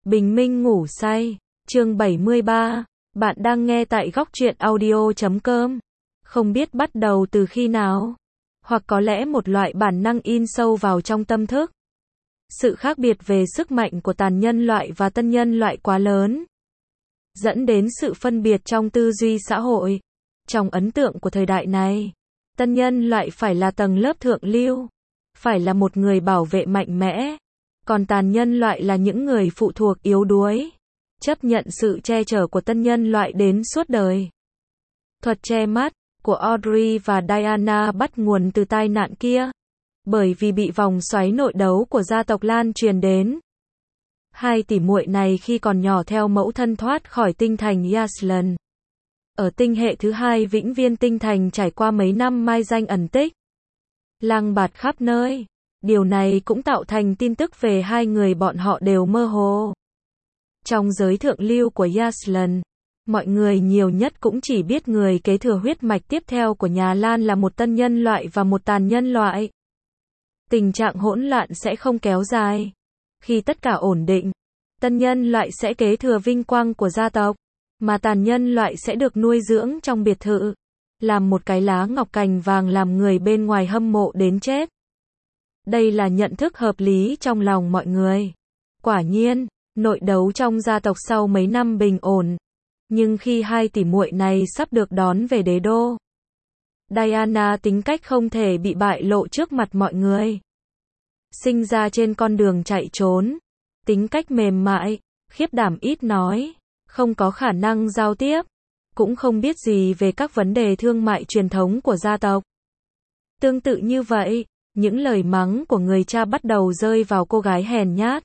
Bình minh ngủ say. Chương 73. Bạn đang nghe tại góc truyện audio.com. Không biết bắt đầu từ khi nào, hoặc có lẽ một loại bản năng in sâu vào trong tâm thức. Sự khác biệt về sức mạnh của tàn nhân loại và tân nhân loại quá lớn, dẫn đến sự phân biệt trong tư duy xã hội. Trong ấn tượng của thời đại này, tân nhân loại phải là tầng lớp thượng lưu, phải là một người bảo vệ mạnh mẽ, còn tàn nhân loại là những người phụ thuộc yếu đuối, chấp nhận sự che chở của tân nhân loại đến suốt đời. Thuật che mắt của Audrey và Diana bắt nguồn từ tai nạn kia, bởi vì bị vòng xoáy nội đấu của gia tộc lan truyền đến. Hai tỷ muội này khi còn nhỏ theo mẫu thân thoát khỏi tinh thành Yaslan. Ở tinh hệ thứ hai vĩnh viên tinh thành trải qua mấy năm mai danh ẩn tích, lang bạt khắp nơi. Điều này cũng tạo thành tin tức về hai người bọn họ đều mơ hồ. Trong giới thượng lưu của Yaslan, mọi người nhiều nhất cũng chỉ biết người kế thừa huyết mạch tiếp theo của nhà Lan là một tân nhân loại và một tàn nhân loại. Tình trạng hỗn loạn sẽ không kéo dài. Khi tất cả ổn định, tân nhân loại sẽ kế thừa vinh quang của gia tộc, mà tàn nhân loại sẽ được nuôi dưỡng trong biệt thự, làm một cái lá ngọc cành vàng làm người bên ngoài hâm mộ đến chết. Đây là nhận thức hợp lý trong lòng mọi người. Quả nhiên, nội đấu trong gia tộc sau mấy năm bình ổn, nhưng khi hai tỷ muội này sắp được đón về đế đô, Diana tính cách không thể bị bại lộ trước mặt mọi người. Sinh ra trên con đường chạy trốn, tính cách mềm mại, khiếp đảm ít nói, không có khả năng giao tiếp, cũng không biết gì về các vấn đề thương mại truyền thống của gia tộc. Tương tự như vậy, những lời mắng của người cha bắt đầu rơi vào cô gái hèn nhát.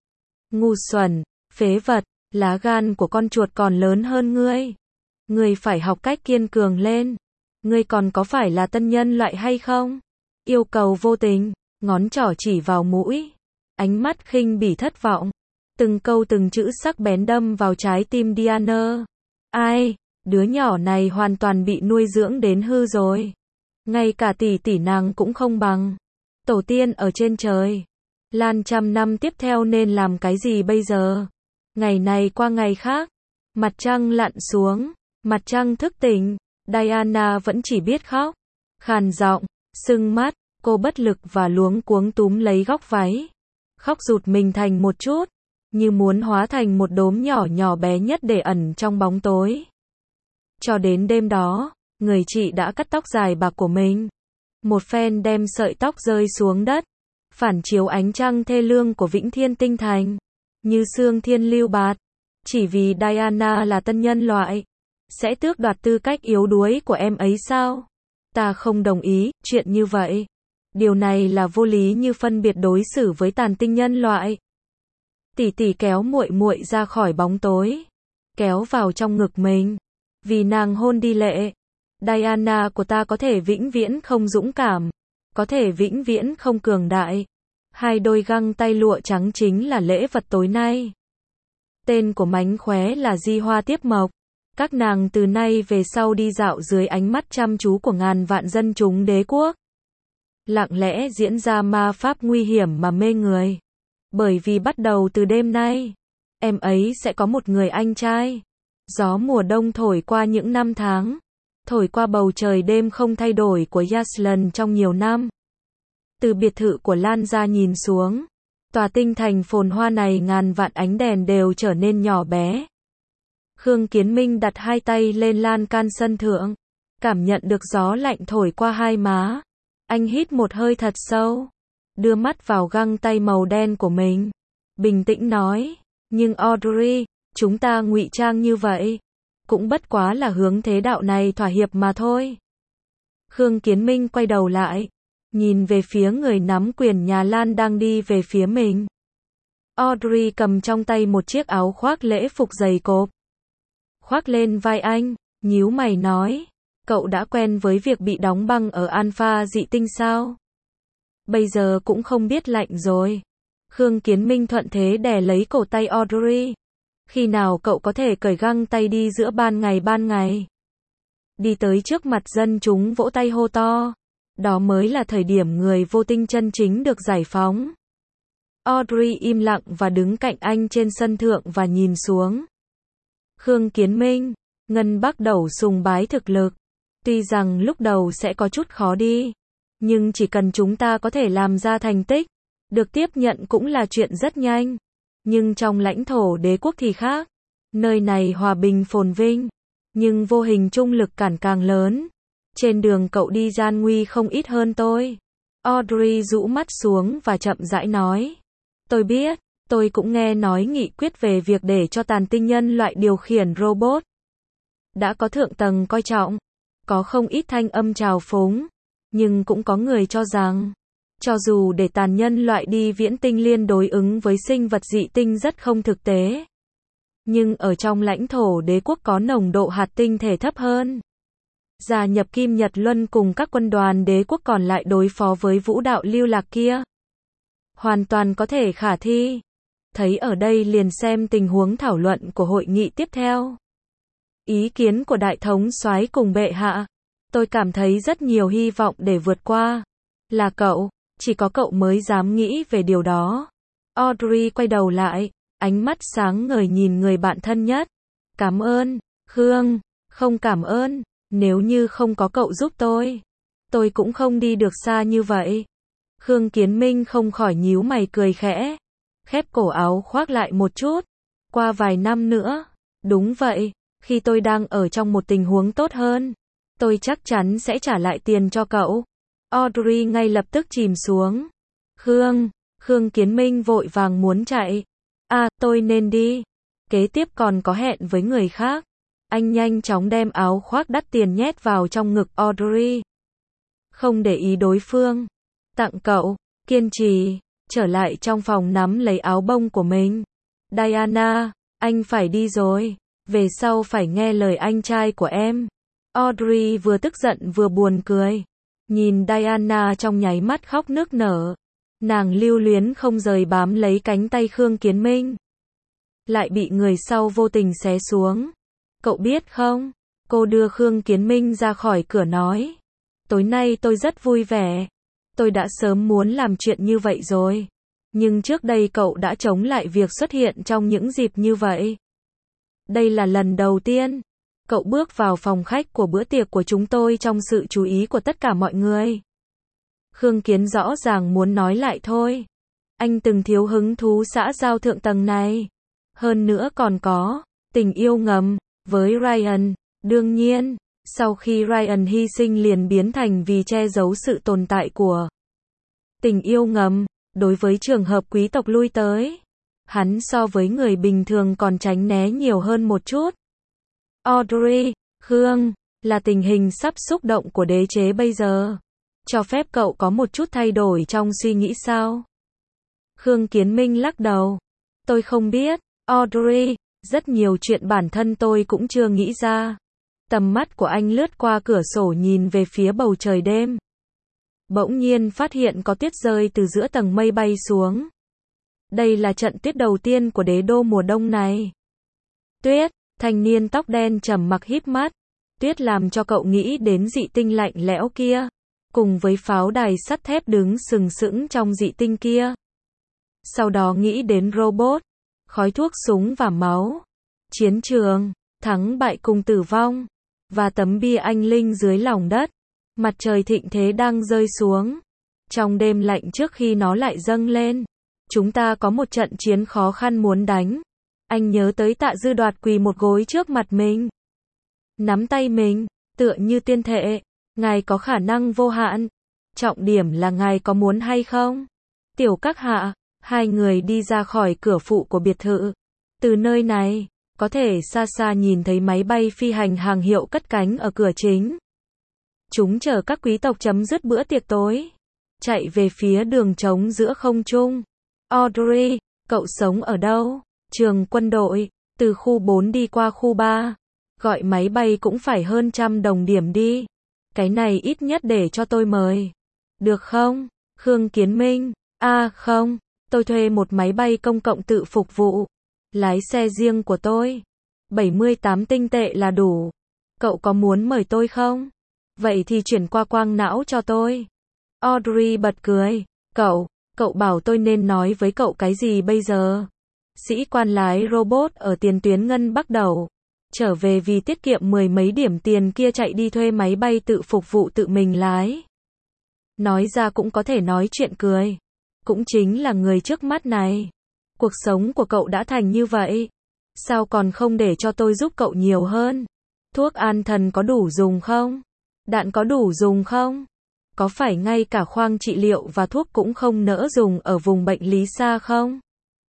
Ngu xuẩn, phế vật, lá gan của con chuột còn lớn hơn ngươi. Ngươi phải học cách kiên cường lên. Ngươi còn có phải là tân nhân loại hay không? Yêu cầu vô tình, ngón trỏ chỉ vào mũi. Ánh mắt khinh bỉ thất vọng. Từng câu từng chữ sắc bén đâm vào trái tim Diana. Ai, đứa nhỏ này hoàn toàn bị nuôi dưỡng đến hư rồi. Ngay cả tỷ tỷ nàng cũng không bằng. Tổ tiên ở trên trời. Lan trăm năm tiếp theo nên làm cái gì bây giờ? Ngày này qua ngày khác, mặt trăng lặn xuống, mặt trăng thức tỉnh, Diana vẫn chỉ biết khóc, khàn giọng, sưng mắt, cô bất lực và luống cuống túm lấy góc váy. Khóc rụt mình thành một chút, như muốn hóa thành một đốm nhỏ nhỏ bé nhất để ẩn trong bóng tối. Cho đến đêm đó, người chị đã cắt tóc dài bạc của mình. Một phen đem sợi tóc rơi xuống đất, phản chiếu ánh trăng thê lương của Vĩnh Thiên Tinh Thành, như sương thiên lưu bạt. Chỉ vì Diana là tân nhân loại, sẽ tước đoạt tư cách yếu đuối của em ấy sao? Ta không đồng ý, chuyện như vậy. Điều này là vô lý như phân biệt đối xử với tàn tinh nhân loại. Tỷ tỷ kéo muội muội ra khỏi bóng tối, kéo vào trong ngực mình. Vì nàng hôn đi lệ. Diana của ta có thể vĩnh viễn không dũng cảm, có thể vĩnh viễn không cường đại. Hai đôi găng tay lụa trắng chính là lễ vật tối nay. Tên của mánh khóe là Di Hoa Tiếp Mộc. Các nàng từ nay về sau đi dạo dưới ánh mắt chăm chú của ngàn vạn dân chúng đế quốc. Lặng lẽ diễn ra ma pháp nguy hiểm mà mê người. Bởi vì bắt đầu từ đêm nay, em ấy sẽ có một người anh trai. Gió mùa đông thổi qua những năm tháng, thổi qua bầu trời đêm không thay đổi của Yaslan trong nhiều năm. Từ biệt thự của Lan ra nhìn xuống, tòa tinh thành phồn hoa này ngàn vạn ánh đèn đều trở nên nhỏ bé. Khương Kiến Minh đặt hai tay lên lan can sân thượng, cảm nhận được gió lạnh thổi qua hai má. Anh hít một hơi thật sâu, đưa mắt vào găng tay màu đen của mình, bình tĩnh nói, nhưng Audrey, chúng ta ngụy trang như vậy, cũng bất quá là hướng thế đạo này thỏa hiệp mà thôi. Khương Kiến Minh quay đầu lại, nhìn về phía người nắm quyền nhà Lan đang đi về phía mình. Audrey cầm trong tay một chiếc áo khoác lễ phục dày cộp, khoác lên vai anh, nhíu mày nói, cậu đã quen với việc bị đóng băng ở Alpha dị tinh sao? Bây giờ cũng không biết lạnh rồi. Khương Kiến Minh thuận thế đè lấy cổ tay Audrey. Khi nào cậu có thể cởi găng tay đi giữa ban ngày? Đi tới trước mặt dân chúng vỗ tay hô to. Đó mới là thời điểm người vô tinh chân chính được giải phóng. Audrey im lặng và đứng cạnh anh trên sân thượng và nhìn xuống. Khương Kiến Minh, Ngân bắt đầu sùng bái thực lực. Tuy rằng lúc đầu sẽ có chút khó đi, nhưng chỉ cần chúng ta có thể làm ra thành tích, được tiếp nhận cũng là chuyện rất nhanh. Nhưng trong lãnh thổ đế quốc thì khác. Nơi này hòa bình phồn vinh, nhưng vô hình trung lực cản càng lớn. Trên đường cậu đi gian nguy không ít hơn tôi. Audrey rũ mắt xuống và chậm rãi nói. Tôi biết, tôi cũng nghe nói nghị quyết về việc để cho tàn tinh nhân loại điều khiển robot. Đã có thượng tầng coi trọng, có không ít thanh âm trào phúng, nhưng cũng có người cho rằng, cho dù để tàn nhân loại đi viễn tinh liên đối ứng với sinh vật dị tinh rất không thực tế. Nhưng ở trong lãnh thổ đế quốc có nồng độ hạt tinh thể thấp hơn. Gia nhập Kim Nhật Luân cùng các quân đoàn đế quốc còn lại đối phó với vũ đạo lưu lạc kia. Hoàn toàn có thể khả thi. Thấy ở đây liền xem tình huống thảo luận của hội nghị tiếp theo. Ý kiến của đại thống soái cùng bệ hạ. Tôi cảm thấy rất nhiều hy vọng để vượt qua. Là cậu, chỉ có cậu mới dám nghĩ về điều đó. Audrey quay đầu lại, ánh mắt sáng ngời nhìn người bạn thân nhất. Cảm ơn, Khương, không cảm ơn, nếu như không có cậu giúp tôi cũng không đi được xa như vậy. Khương Kiến Minh không khỏi nhíu mày cười khẽ, khép cổ áo khoác lại một chút. Qua vài năm nữa, đúng vậy, khi tôi đang ở trong một tình huống tốt hơn, tôi chắc chắn sẽ trả lại tiền cho cậu. Audrey ngay lập tức chìm xuống. Khương Kiến Minh vội vàng muốn chạy. Tôi nên đi. Kế tiếp còn có hẹn với người khác. Anh nhanh chóng đem áo khoác đắt tiền nhét vào trong ngực Audrey. Không để ý đối phương. Tặng cậu, kiên trì, trở lại trong phòng nắm lấy áo bông của mình. Diana, anh phải đi rồi. Về sau phải nghe lời anh trai của em. Audrey vừa tức giận vừa buồn cười. Nhìn Diana trong nháy mắt khóc nức nở. Nàng lưu luyến không rời bám lấy cánh tay Khương Kiến Minh. Lại bị người sau vô tình xé xuống. Cậu biết không? Cô đưa Khương Kiến Minh ra khỏi cửa nói. Tối nay tôi rất vui vẻ. Tôi đã sớm muốn làm chuyện như vậy rồi. Nhưng trước đây cậu đã chống lại việc xuất hiện trong những dịp như vậy. Đây là lần đầu tiên. Cậu bước vào phòng khách của bữa tiệc của chúng tôi trong sự chú ý của tất cả mọi người. Khương Kiến rõ ràng muốn nói lại thôi. Anh từng thiếu hứng thú xã giao thượng tầng này. Hơn nữa còn có tình yêu ngầm với Ryan. Đương nhiên, sau khi Ryan hy sinh liền biến thành vì che giấu sự tồn tại của tình yêu ngầm. Đối với trường hợp quý tộc lui tới, hắn so với người bình thường còn tránh né nhiều hơn một chút. Audrey, Khương, là tình hình sắp xúc động của đế chế bây giờ. Cho phép cậu có một chút thay đổi trong suy nghĩ sao? Khương Kiến Minh lắc đầu. Tôi không biết, Audrey, rất nhiều chuyện bản thân tôi cũng chưa nghĩ ra. Tầm mắt của anh lướt qua cửa sổ nhìn về phía bầu trời đêm. Bỗng nhiên phát hiện có tuyết rơi từ giữa tầng mây bay xuống. Đây là trận tuyết đầu tiên của đế đô mùa đông này. Tuyết, thanh niên tóc đen trầm mặc híp mắt. Tuyết làm cho cậu nghĩ đến dị tinh lạnh lẽo kia. Cùng với pháo đài sắt thép đứng sừng sững trong dị tinh kia. Sau đó nghĩ đến robot, khói thuốc súng và máu. Chiến trường, thắng bại cùng tử vong. Và tấm bia anh linh dưới lòng đất. Mặt trời thịnh thế đang rơi xuống. Trong đêm lạnh trước khi nó lại dâng lên. Chúng ta có một trận chiến khó khăn muốn đánh. Anh nhớ tới Tạ Dư Đoạt quỳ một gối trước mặt mình. Nắm tay mình, tựa như tuyên thệ. Ngài có khả năng vô hạn. Trọng điểm là ngài có muốn hay không? Tiểu các hạ, hai người đi ra khỏi cửa phụ của biệt thự. Từ nơi này, có thể xa xa nhìn thấy máy bay phi hành hàng hiệu cất cánh ở cửa chính. Chúng chở các quý tộc chấm dứt bữa tiệc tối. Chạy về phía đường trống giữa không trung. Audrey, cậu sống ở đâu? Trường quân đội, từ khu 4 đi qua khu 3. Gọi máy bay cũng phải hơn 100 đồng điểm đi. Cái này ít nhất để cho tôi mời. Được không? Khương Kiến Minh. Không. Tôi thuê một máy bay công cộng tự phục vụ. Lái xe riêng của tôi. 78 tinh tệ là đủ. Cậu có muốn mời tôi không? Vậy thì chuyển qua quang não cho tôi. Audrey bật cười. Cậu bảo tôi nên nói với cậu cái gì bây giờ? Sĩ quan lái robot ở tiền tuyến Ngân Bắc Đầu. Trở về vì tiết kiệm mười mấy điểm tiền kia chạy đi thuê máy bay tự phục vụ tự mình lái. Nói ra cũng có thể nói chuyện cười. Cũng chính là người trước mắt này. Cuộc sống của cậu đã thành như vậy. Sao còn không để cho tôi giúp cậu nhiều hơn? Thuốc an thần có đủ dùng không? Đạn có đủ dùng không? Có phải ngay cả khoang trị liệu và thuốc cũng không nỡ dùng ở vùng bệnh lý xa không?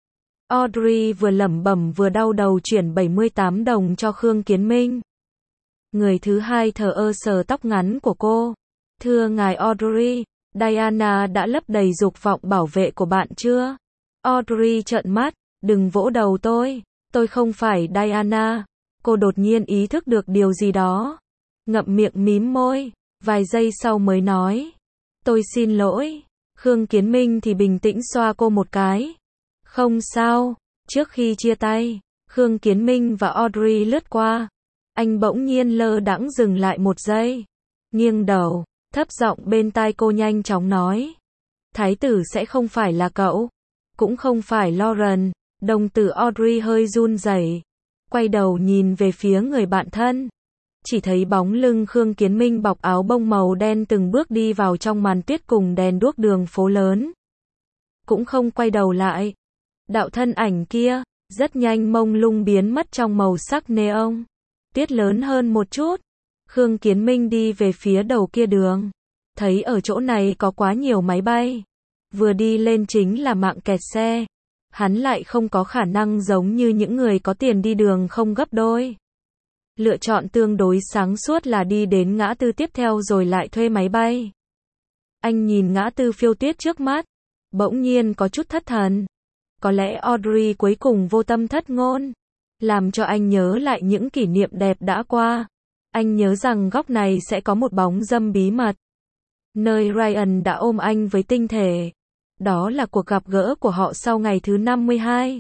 Audrey vừa lẩm bẩm vừa đau đầu chuyển 78 đồng cho Khương Kiến Minh. Người thứ hai thờ ơ sờ tóc ngắn của cô. Thưa ngài Audrey, Diana đã lấp đầy dục vọng bảo vệ của bạn chưa? Audrey trợn mắt, đừng vỗ đầu tôi không phải Diana. Cô đột nhiên ý thức được điều gì đó. Ngậm miệng mím môi, vài giây sau mới nói. Tôi xin lỗi. Khương Kiến Minh thì bình tĩnh xoa cô một cái. Không sao. Trước khi chia tay, Khương Kiến Minh và Audrey lướt qua. Anh bỗng nhiên lơ đãng dừng lại một giây. Nghiêng đầu, thấp giọng bên tai cô nhanh chóng nói. Thái tử sẽ không phải là cậu. Cũng không phải Lauren. Đồng tử Audrey hơi run rẩy. Quay đầu nhìn về phía người bạn thân. Chỉ thấy bóng lưng Khương Kiến Minh bọc áo bông màu đen từng bước đi vào trong màn tuyết cùng đèn đuốc đường phố lớn. Cũng không quay đầu lại. Đạo thân ảnh kia, rất nhanh mông lung biến mất trong màu sắc neon. Tuyết lớn hơn một chút. Khương Kiến Minh đi về phía đầu kia đường. Thấy ở chỗ này có quá nhiều máy bay. Vừa đi lên chính là mạng kẹt xe. Hắn lại không có khả năng giống như những người có tiền đi đường không gấp đôi. Lựa chọn tương đối sáng suốt là đi đến ngã tư tiếp theo rồi lại thuê máy bay. Anh nhìn ngã tư phiêu tuyết trước mắt. Bỗng nhiên có chút thất thần. Có lẽ Audrey cuối cùng vô tâm thất ngôn. Làm cho anh nhớ lại những kỷ niệm đẹp đã qua. Anh nhớ rằng góc này sẽ có một bóng dâm bí mật. Nơi Ryan đã ôm anh với tinh thể. Đó là cuộc gặp gỡ của họ sau ngày thứ 52.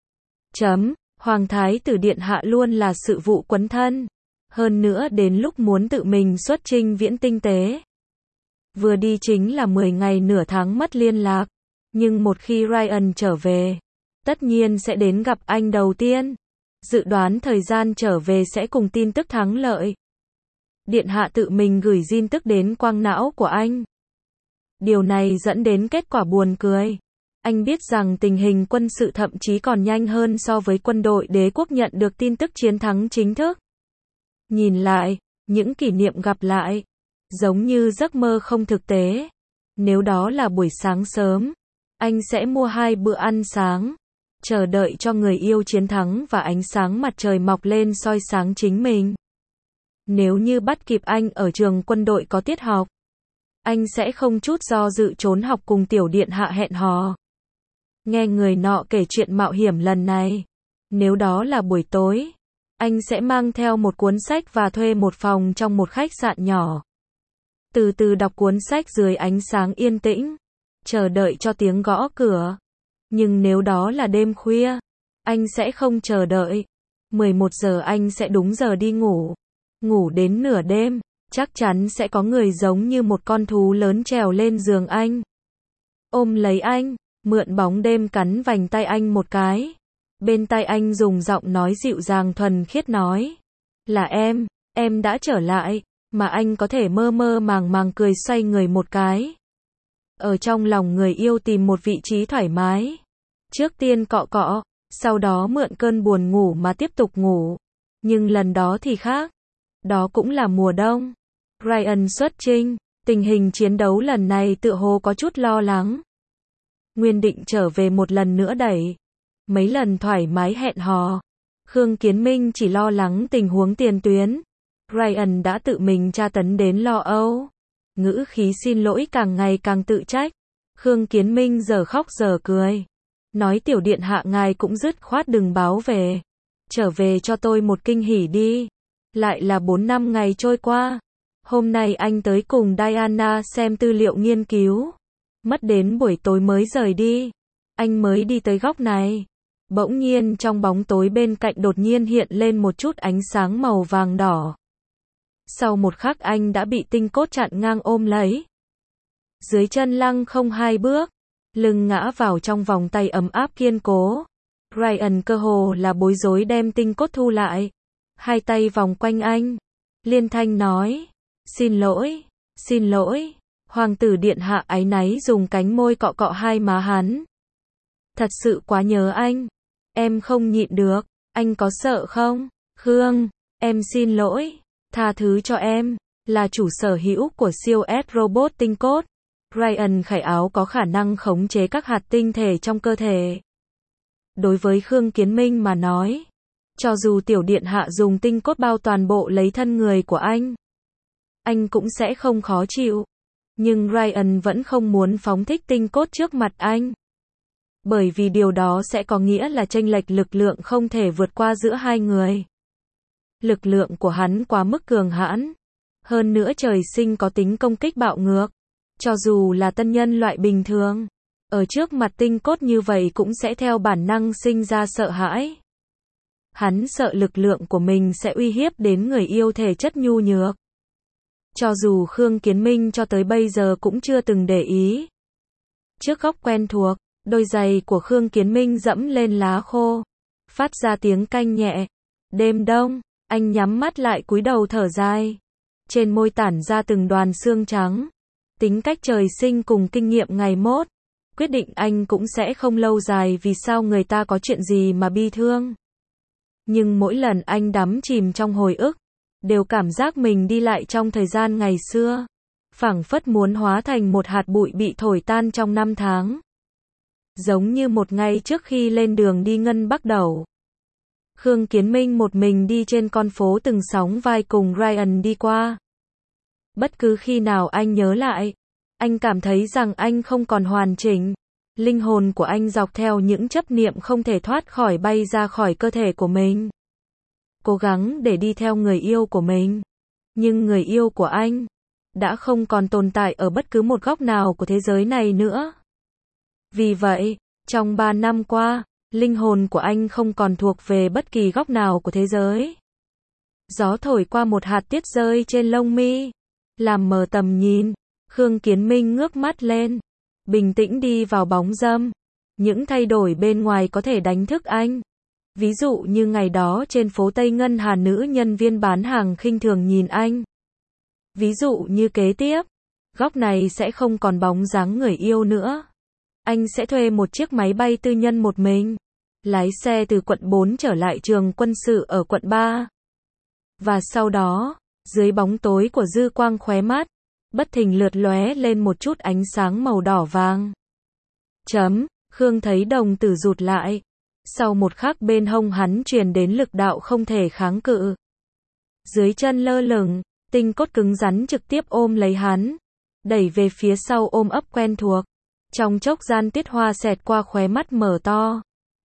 Hoàng thái tử điện hạ luôn là sự vụ quấn thân. Hơn nữa đến lúc muốn tự mình xuất chinh viễn tinh tế. Vừa đi chính là 10 ngày nửa tháng mất liên lạc. Nhưng một khi Ryan trở về, tất nhiên sẽ đến gặp anh đầu tiên. Dự đoán thời gian trở về sẽ cùng tin tức thắng lợi. Điện hạ tự mình gửi tin tức đến quang não của anh. Điều này dẫn đến kết quả buồn cười. Anh biết rằng tình hình quân sự thậm chí còn nhanh hơn so với quân đội đế quốc nhận được tin tức chiến thắng chính thức. Nhìn lại, những kỷ niệm gặp lại, giống như giấc mơ không thực tế. Nếu đó là buổi sáng sớm, anh sẽ mua 2 bữa ăn sáng, chờ đợi cho người yêu chiến thắng và ánh sáng mặt trời mọc lên soi sáng chính mình. Nếu như bắt kịp anh ở trường quân đội có tiết học, anh sẽ không chút do dự trốn học cùng tiểu điện hạ hẹn hò. Nghe người nọ kể chuyện mạo hiểm lần này. Nếu đó là buổi tối, anh sẽ mang theo một cuốn sách và thuê một phòng trong một khách sạn nhỏ. Từ từ đọc cuốn sách dưới ánh sáng yên tĩnh, chờ đợi cho tiếng gõ cửa. Nhưng nếu đó là đêm khuya, anh sẽ không chờ đợi. 11 giờ anh sẽ đúng giờ đi ngủ. Ngủ đến nửa đêm, chắc chắn sẽ có người giống như một con thú lớn trèo lên giường anh. Ôm lấy anh, mượn bóng đêm cắn vành tay anh một cái. Bên tai anh dùng giọng nói dịu dàng thuần khiết nói. Là em đã trở lại, mà anh có thể mơ mơ màng màng cười xoay người một cái. Ở trong lòng người yêu tìm một vị trí thoải mái. Trước tiên cọ cọ, sau đó mượn cơn buồn ngủ mà tiếp tục ngủ. Nhưng lần đó thì khác. Đó cũng là mùa đông. Ryan xuất chinh, tình hình chiến đấu lần này tựa hồ có chút lo lắng. Nguyên định trở về một lần nữa đẩy. Mấy lần thoải mái hẹn hò. Khương Kiến Minh chỉ lo lắng tình huống tiền tuyến. Ryan đã tự mình tra tấn đến lo âu. Ngữ khí xin lỗi càng ngày càng tự trách. Khương Kiến Minh giờ khóc giờ cười. Nói tiểu điện hạ ngài cũng dứt khoát đừng báo về. Trở về cho tôi một kinh hỉ đi. Lại là 4 năm ngày trôi qua. Hôm nay anh tới cùng Diana xem tư liệu nghiên cứu. Mất đến buổi tối mới rời đi. Anh mới đi tới góc này. Bỗng nhiên trong bóng tối bên cạnh đột nhiên hiện lên một chút ánh sáng màu vàng đỏ. Sau một khắc anh đã bị tinh cốt chặn ngang ôm lấy. Dưới chân lăng không 2 bước. lưng ngã vào trong vòng tay ấm áp kiên cố. Ryan cơ hồ là bối rối đem tinh cốt thu lại. Hai tay vòng quanh anh. Liên thanh nói. Xin lỗi, xin lỗi. Hoàng tử điện hạ áy náy dùng cánh môi cọ cọ hai má hắn. Thật sự quá nhớ anh. Em không nhịn được. Anh có sợ không? Khương, em xin lỗi. Tha thứ cho em. Là chủ sở hữu của siêu S robot tinh cốt. Ryan Khải Áo có khả năng khống chế các hạt tinh thể trong cơ thể. Đối với Khương Kiến Minh mà nói, cho dù tiểu điện hạ dùng tinh cốt bao toàn bộ lấy thân người của anh cũng sẽ không khó chịu. Nhưng Ryan vẫn không muốn phóng thích tinh cốt trước mặt anh. Bởi vì điều đó sẽ có nghĩa là chênh lệch lực lượng không thể vượt qua giữa hai người. Lực lượng của hắn quá mức cường hãn. Hơn nữa trời sinh có tính công kích bạo ngược. Cho dù là tân nhân loại bình thường, ở trước mặt tinh cốt như vậy cũng sẽ theo bản năng sinh ra sợ hãi. Hắn sợ lực lượng của mình sẽ uy hiếp đến người yêu thể chất nhu nhược. Cho dù Khương Kiến Minh cho tới bây giờ cũng chưa từng để ý. Trước góc quen thuộc, đôi giày của Khương Kiến Minh dẫm lên lá khô, phát ra tiếng canh nhẹ. Đêm đông, anh nhắm mắt lại cúi đầu thở dài. Trên môi tản ra từng đoàn xương trắng. Tính cách trời sinh cùng kinh nghiệm ngày mốt. Quyết định anh cũng sẽ không lâu dài vì sao người ta có chuyện gì mà bi thương. Nhưng mỗi lần anh đắm chìm trong hồi ức, đều cảm giác mình đi lại trong thời gian ngày xưa. Phảng phất muốn hóa thành một hạt bụi bị thổi tan trong năm tháng. Giống như một ngày trước khi lên đường đi Ngân Bắc Đẩu. Khương Kiến Minh một mình đi trên con phố từng sóng vai cùng Ryan đi qua. Bất cứ khi nào anh nhớ lại, anh cảm thấy rằng anh không còn hoàn chỉnh. Linh hồn của anh dọc theo những chấp niệm không thể thoát khỏi bay ra khỏi cơ thể của mình. Cố gắng để đi theo người yêu của mình. Nhưng người yêu của anh đã không còn tồn tại ở bất cứ một góc nào của thế giới này nữa. Vì vậy, trong 3 năm qua, linh hồn của anh không còn thuộc về bất kỳ góc nào của thế giới. Gió thổi qua một hạt tiết rơi trên lông mi, làm mờ tầm nhìn. Khương Kiến Minh ngước mắt lên, bình tĩnh đi vào bóng râm. Những thay đổi bên ngoài có thể đánh thức anh. Ví dụ như ngày đó trên phố Tây Ngân Hà nữ nhân viên bán hàng khinh thường nhìn anh. Ví dụ như kế tiếp, góc này sẽ không còn bóng dáng người yêu nữa. Anh sẽ thuê một chiếc máy bay tư nhân một mình, lái xe từ quận 4 trở lại trường quân sự ở quận 3. Và sau đó, dưới bóng tối của dư quang khóe mắt, bất thình lượt lóe lên một chút ánh sáng màu đỏ vàng. Khương thấy đồng tử rụt lại. Sau một khắc bên hông hắn truyền đến lực đạo không thể kháng cự. Dưới chân lơ lửng, tinh cốt cứng rắn trực tiếp ôm lấy hắn, đẩy về phía sau ôm ấp quen thuộc. Trong chốc gian tiết hoa xẹt qua khóe mắt mở to.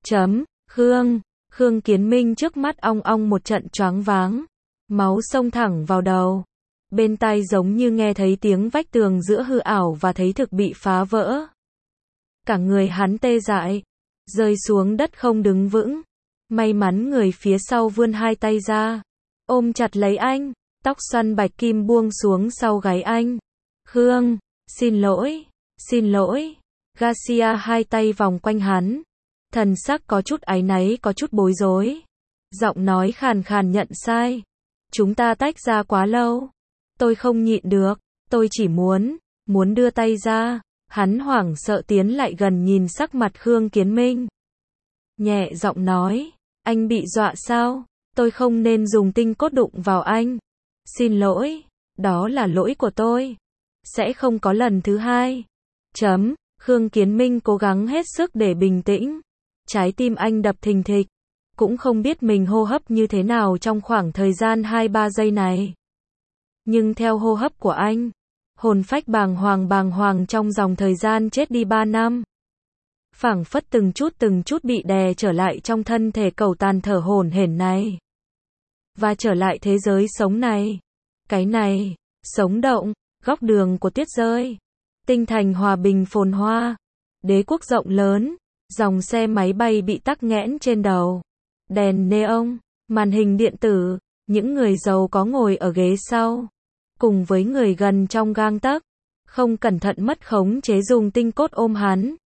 Khương Kiến Minh trước mắt ong ong một trận choáng váng. Máu xông thẳng vào đầu. Bên tai giống như nghe thấy tiếng vách tường giữa hư ảo và thấy thực bị phá vỡ. Cả người hắn tê dại, rơi xuống đất không đứng vững. May mắn người phía sau vươn hai tay ra, ôm chặt lấy anh, tóc xoăn bạch kim buông xuống sau gáy anh. Khương, xin lỗi. Garcia hai tay vòng quanh hắn. Thần sắc có chút áy náy có chút bối rối. Giọng nói khàn khàn nhận sai. Chúng ta tách ra quá lâu. Tôi không nhịn được, tôi chỉ muốn đưa tay ra. Hắn hoảng sợ tiến lại gần nhìn sắc mặt Khương Kiến Minh. Nhẹ giọng nói, anh bị dọa sao? Tôi không nên dùng tinh cốt đụng vào anh. Xin lỗi, đó là lỗi của tôi. Sẽ không có lần thứ hai. Khương Kiến Minh cố gắng hết sức để bình tĩnh. Trái tim anh đập thình thịch. Cũng không biết mình hô hấp như thế nào trong khoảng thời gian 2-3 giây này. Nhưng theo hô hấp của anh, hồn phách bàng hoàng trong dòng thời gian chết đi 3 năm. Phảng phất từng chút bị đè trở lại trong thân thể cầu tàn thở hổn hển này. Và trở lại thế giới sống này. Cái này, sống động, góc đường của tuyết rơi. Tinh thành hòa bình phồn hoa. Đế quốc rộng lớn, dòng xe máy bay bị tắc nghẽn trên đầu. Đèn neon, màn hình điện tử, những người giàu có ngồi ở ghế sau. Cùng với người gần trong gang tấc, không cẩn thận mất khống chế dùng tinh cốt ôm hắn.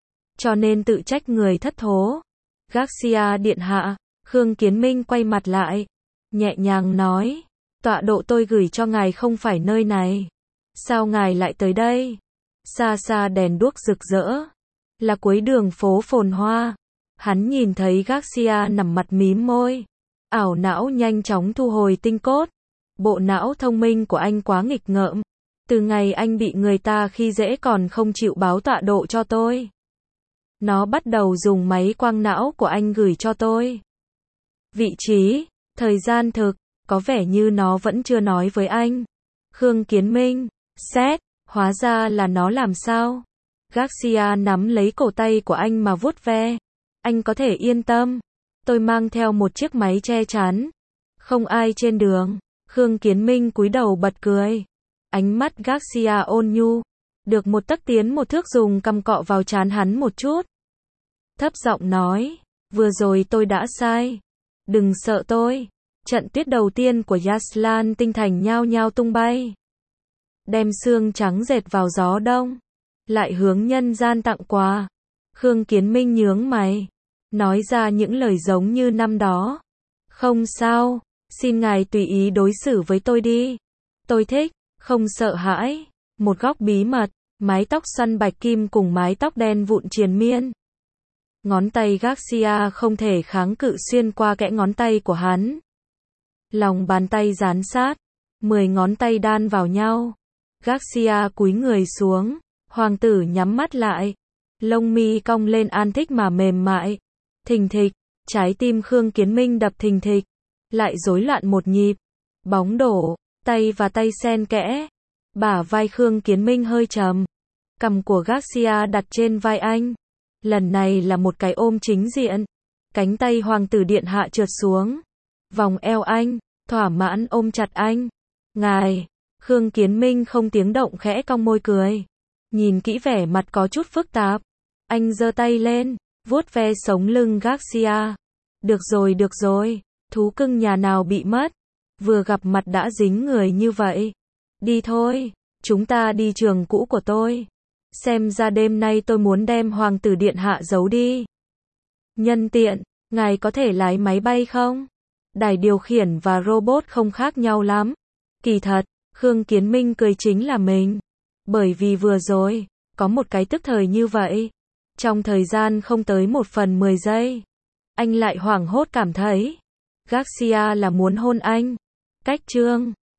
cho nên tự trách người thất thố. Garcia điện hạ, Khương Kiến Minh quay mặt lại, nhẹ nhàng nói, tọa độ tôi gửi cho ngài không phải nơi này. Sao ngài lại tới đây? Xa xa đèn đuốc rực rỡ, là cuối đường phố phồn hoa. Hắn nhìn thấy Garcia nằm mặt mím môi, ảo não nhanh chóng thu hồi tinh cốt. Bộ não thông minh của anh quá nghịch ngợm. Từ ngày anh bị người ta khi dễ còn không chịu báo tọa độ cho tôi. Nó bắt đầu dùng máy quang não của anh gửi cho tôi. Vị trí, thời gian thực, có vẻ như nó vẫn chưa nói với anh. Khương Kiến Minh, xét, hóa ra là nó làm sao? Garcia nắm lấy cổ tay của anh mà vuốt ve. Anh có thể yên tâm. Tôi mang theo một chiếc máy che chắn. Không ai trên đường. Khương Kiến Minh cúi đầu bật cười. Ánh mắt Garcia ôn nhu. Được một tấc tiến một thước, dùng cằm cọ vào trán hắn một chút. Thấp giọng nói. Vừa rồi tôi đã sai. Đừng sợ tôi. Trận tuyết đầu tiên của Yaslan tinh thành nhao nhao tung bay. Đem xương trắng dệt vào gió đông. Lại hướng nhân gian tặng quà. Khương Kiến Minh nhướng mày. Nói ra những lời giống như năm đó. Không sao. Xin ngài tùy ý đối xử với tôi đi. Tôi thích. Không sợ hãi. Một góc bí mật. Mái tóc xoăn bạch kim cùng mái tóc đen vụn triền miên. Ngón tay Garcia không thể kháng cự xuyên qua kẽ ngón tay của hắn. Lòng bàn tay dán sát. 10 ngón tay đan vào nhau. Garcia cúi người xuống. Hoàng tử nhắm mắt lại. Lông mi cong lên an thích mà mềm mại. Thình thịch. Trái tim Khương Kiến Minh đập thình thịch. Lại rối loạn một nhịp. Bóng đổ. Tay và tay xen kẽ. Bả vai Khương Kiến Minh hơi trầm. Cằm của Garcia đặt trên vai anh. Lần này là một cái ôm chính diện. Cánh tay hoàng tử điện hạ trượt xuống. Vòng eo anh. Thỏa mãn ôm chặt anh. Ngài. Khương Kiến Minh không tiếng động khẽ cong môi cười. Nhìn kỹ vẻ mặt có chút phức tạp. Anh giơ tay lên. Vuốt ve sống lưng Garcia. Được rồi. Thú cưng nhà nào bị mất. Vừa gặp mặt đã dính người như vậy. Đi thôi. Chúng ta đi trường cũ của tôi. Xem ra đêm nay tôi muốn đem hoàng tử điện hạ giấu đi. Nhân tiện, ngài có thể lái máy bay không? Đài điều khiển và robot không khác nhau lắm. Kỳ thật, Khương Kiến Minh cười chính là mình. Bởi vì vừa rồi, có một cái tức thời như vậy. Trong thời gian không tới 1/10 giây. Anh lại hoảng hốt cảm thấy. Garcia là muốn hôn anh. Cách chương